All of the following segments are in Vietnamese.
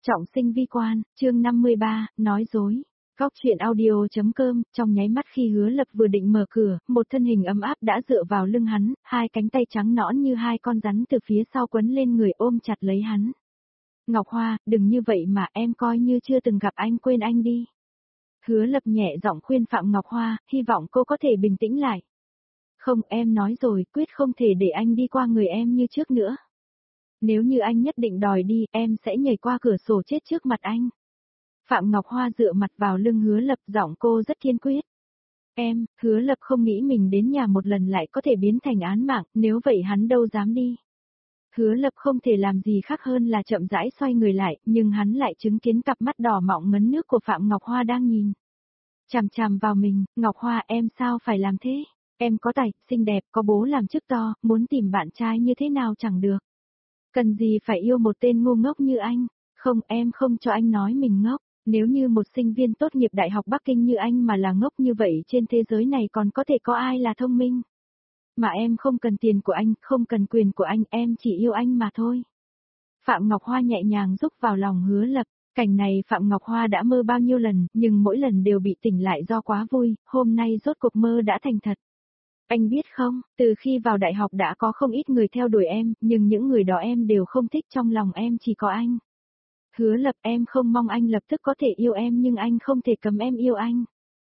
Trọng sinh vi quan, chương 53, nói dối. Góc chuyện audio.com, trong nháy mắt khi Hứa Lập vừa định mở cửa, một thân hình ấm áp đã dựa vào lưng hắn, hai cánh tay trắng nõn như hai con rắn từ phía sau quấn lên người ôm chặt lấy hắn. Ngọc Hoa, đừng như vậy mà em coi như chưa từng gặp anh, quên anh đi. Hứa Lập nhẹ giọng khuyên Phạm Ngọc Hoa, hy vọng cô có thể bình tĩnh lại. Không, em nói rồi, quyết không thể để anh đi qua người em như trước nữa. Nếu như anh nhất định đòi đi, em sẽ nhảy qua cửa sổ chết trước mặt anh. Phạm Ngọc Hoa dựa mặt vào lưng Hứa Lập, giọng cô rất kiên quyết. Hứa Lập không nghĩ mình đến nhà một lần lại có thể biến thành án mạng, nếu vậy hắn đâu dám đi. Hứa Lập không thể làm gì khác hơn là chậm rãi xoay người lại, nhưng hắn lại chứng kiến cặp mắt đỏ mọng ngấn nước của Phạm Ngọc Hoa đang nhìn chằm chằm vào mình. Ngọc Hoa, em sao phải làm thế? Em có tài, xinh đẹp, có bố làm chức to, muốn tìm bạn trai như thế nào chẳng được. Cần gì phải yêu một tên ngu ngốc như anh? Không, em không cho anh nói mình ngốc. Nếu như một sinh viên tốt nghiệp Đại học Bắc Kinh như anh mà là ngốc như vậy, trên thế giới này còn có thể có ai là thông minh? Mà em không cần tiền của anh, không cần quyền của anh, em chỉ yêu anh mà thôi. Phạm Ngọc Hoa nhẹ nhàng rúc vào lòng Hứa Lập. Cảnh này Phạm Ngọc Hoa đã mơ bao nhiêu lần, nhưng mỗi lần đều bị tỉnh lại do quá vui, hôm nay rốt cuộc mơ đã thành thật. Anh biết không, từ khi vào đại học đã có không ít người theo đuổi em, nhưng những người đó em đều không thích, trong lòng em chỉ có anh. Hứa Lập, em không mong anh lập tức có thể yêu em, nhưng anh không thể cấm em yêu anh.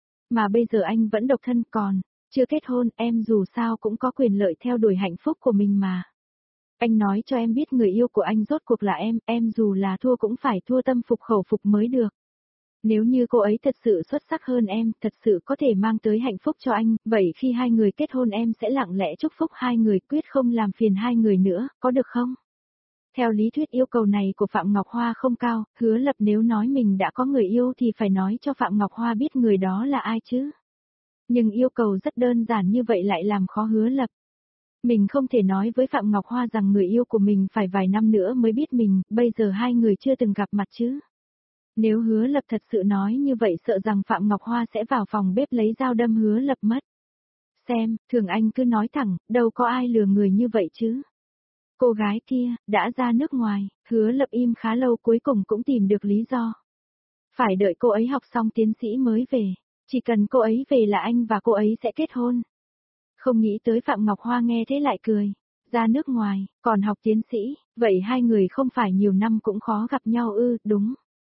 Mà bây giờ anh vẫn độc thân, còn chưa kết hôn, em dù sao cũng có quyền lợi theo đuổi hạnh phúc của mình mà. Anh nói cho em biết người yêu của anh rốt cuộc là em dù là thua cũng phải thua tâm phục khẩu phục mới được. Nếu như cô ấy thật sự xuất sắc hơn em, thật sự có thể mang tới hạnh phúc cho anh, vậy khi hai người kết hôn em sẽ lặng lẽ chúc phúc hai người, quyết không làm phiền hai người nữa, có được không? Theo lý thuyết yêu cầu này của Phạm Ngọc Hoa không cao, Hứa Lập nếu nói mình đã có người yêu thì phải nói cho Phạm Ngọc Hoa biết người đó là ai chứ. Nhưng yêu cầu rất đơn giản như vậy lại làm khó Hứa Lập. Mình không thể nói với Phạm Ngọc Hoa rằng người yêu của mình phải vài năm nữa mới biết mình, bây giờ hai người chưa từng gặp mặt chứ. Nếu Hứa Lập thật sự nói như vậy sợ rằng Phạm Ngọc Hoa sẽ vào phòng bếp lấy dao đâm Hứa Lập mất. Xem, thường anh cứ nói thẳng, đâu có ai lừa người như vậy chứ. Cô gái kia, đã ra nước ngoài, Hứa Lập im khá lâu cuối cùng cũng tìm được lý do. Phải đợi cô ấy học xong tiến sĩ mới về, chỉ cần cô ấy về là anh và cô ấy sẽ kết hôn. Không nghĩ tới Phạm Ngọc Hoa nghe thế lại cười. Ra nước ngoài, còn học tiến sĩ, vậy hai người không phải nhiều năm cũng khó gặp nhau ư? Đúng.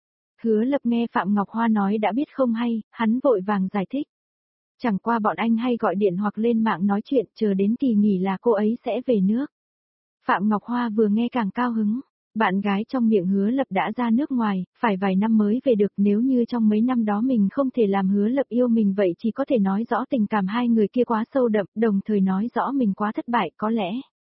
Hứa Lập nghe Phạm Ngọc Hoa nói đã biết không hay, hắn vội vàng giải thích. Chẳng qua bọn anh hay gọi điện hoặc lên mạng nói chuyện, chờ đến kỳ nghỉ là cô ấy sẽ về nước. Phạm Ngọc Hoa vừa nghe càng cao hứng. Bạn gái trong miệng Hứa Lập đã ra nước ngoài, phải vài năm mới về được, nếu như trong mấy năm đó mình không thể làm Hứa Lập yêu mình vậy chỉ có thể nói rõ tình cảm hai người kia quá sâu đậm, đồng thời nói rõ mình quá thất bại, có lẽ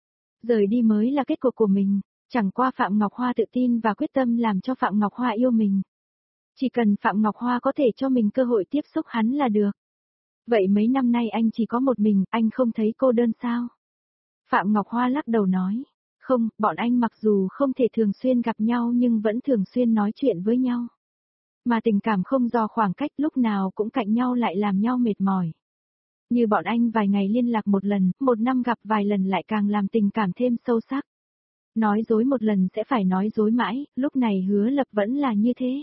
rời đi mới là kết cục của mình. Chẳng qua Phạm Ngọc Hoa tự tin và quyết tâm làm cho Phạm Ngọc Hoa yêu mình. Chỉ cần Phạm Ngọc Hoa có thể cho mình cơ hội tiếp xúc hắn là được. Vậy mấy năm nay anh chỉ có một mình, anh không thấy cô đơn sao? Phạm Ngọc Hoa lắc đầu nói. Không, bọn anh mặc dù không thể thường xuyên gặp nhau nhưng vẫn thường xuyên nói chuyện với nhau. Mà tình cảm không do khoảng cách, lúc nào cũng cạnh nhau lại làm nhau mệt mỏi. Như bọn anh vài ngày liên lạc một lần, một năm gặp vài lần lại càng làm tình cảm thêm sâu sắc. Nói dối một lần sẽ phải nói dối mãi, lúc này Hứa Lập vẫn là như thế.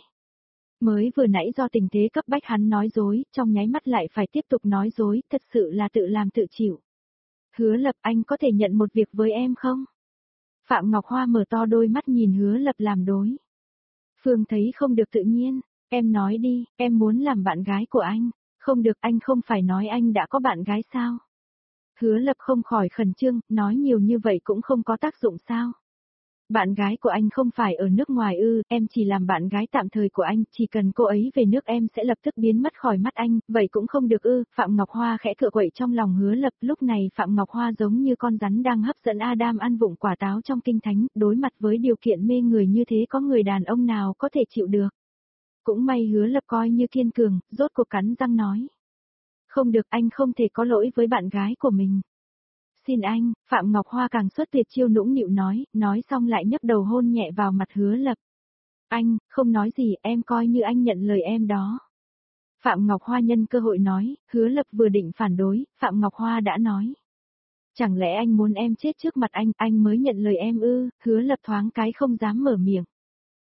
Mới vừa nãy do tình thế cấp bách hắn nói dối, trong nháy mắt lại phải tiếp tục nói dối, thật sự là tự làm tự chịu. Hứa Lập, anh có thể nhận một việc với em không? Phạm Ngọc Hoa mở to đôi mắt nhìn Hứa Lập làm đối. Phương thấy không được tự nhiên, em nói đi, em muốn làm bạn gái của anh. Không được, anh không phải nói anh đã có bạn gái sao? Hứa Lập không khỏi khẩn trương, nói nhiều như vậy cũng không có tác dụng sao? Bạn gái của anh không phải ở nước ngoài ư? Em chỉ làm bạn gái tạm thời của anh, chỉ cần cô ấy về nước em sẽ lập tức biến mất khỏi mắt anh, vậy cũng không được ư? Phạm Ngọc Hoa khẽ cựa quậy trong lòng Hứa Lập, lúc này Phạm Ngọc Hoa giống như con rắn đang hấp dẫn Adam ăn vụng quả táo trong kinh thánh, đối mặt với điều kiện mê người như thế có người đàn ông nào có thể chịu được. Cũng may Hứa Lập coi như kiên cường, rốt cuộc cắn răng nói. Không được, anh không thể có lỗi với bạn gái của mình. Xin anh, Phạm Ngọc Hoa càng xuất tuyệt chiêu nũng nịu nói xong lại nhấc đầu hôn nhẹ vào mặt Hứa Lập. Anh, không nói gì, em coi như anh nhận lời em đó. Phạm Ngọc Hoa nhân cơ hội nói, Hứa Lập vừa định phản đối, Phạm Ngọc Hoa đã nói. Chẳng lẽ anh muốn em chết trước mặt anh mới nhận lời em ư? Hứa Lập thoáng cái không dám mở miệng.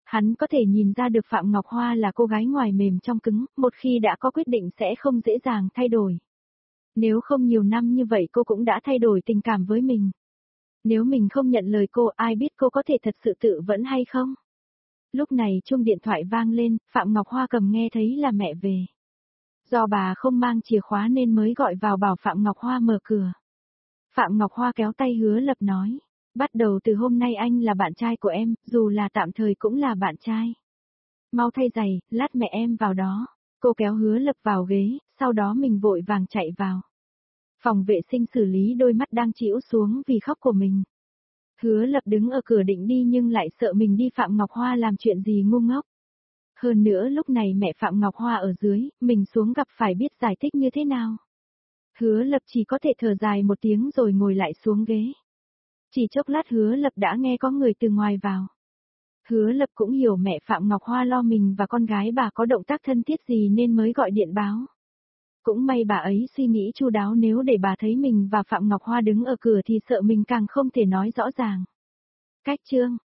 Hắn có thể nhìn ra được Phạm Ngọc Hoa là cô gái ngoài mềm trong cứng, một khi đã có quyết định sẽ không dễ dàng thay đổi. Nếu không nhiều năm như vậy cô cũng đã thay đổi tình cảm với mình. Nếu mình không nhận lời cô, ai biết cô có thể thật sự tự vẫn hay không? Lúc này chuông điện thoại vang lên, Phạm Ngọc Hoa cầm nghe thấy là mẹ về. Do bà không mang chìa khóa nên mới gọi vào bảo Phạm Ngọc Hoa mở cửa. Phạm Ngọc Hoa kéo tay Hứa Lập nói, bắt đầu từ hôm nay anh là bạn trai của em, dù là tạm thời cũng là bạn trai. Mau thay giày, lát mẹ em vào đó. Cô kéo Hứa Lập vào ghế, sau đó mình vội vàng chạy vào. Phòng vệ sinh xử lý đôi mắt đang chĩu xuống vì khóc của mình. Hứa Lập đứng ở cửa định đi nhưng lại sợ mình đi Phạm Ngọc Hoa làm chuyện gì ngu ngốc. Hơn nữa lúc này mẹ Phạm Ngọc Hoa ở dưới, mình xuống gặp phải biết giải thích như thế nào. Hứa Lập chỉ có thể thở dài một tiếng rồi ngồi lại xuống ghế. Chỉ chốc lát Hứa Lập đã nghe có người từ ngoài vào. Hứa Lập cũng hiểu mẹ Phạm Ngọc Hoa lo mình và con gái bà có động tác thân thiết gì nên mới gọi điện báo. Cũng may bà ấy suy nghĩ chu đáo, nếu để bà thấy mình và Phạm Ngọc Hoa đứng ở cửa thì sợ mình càng không thể nói rõ ràng. Cách chương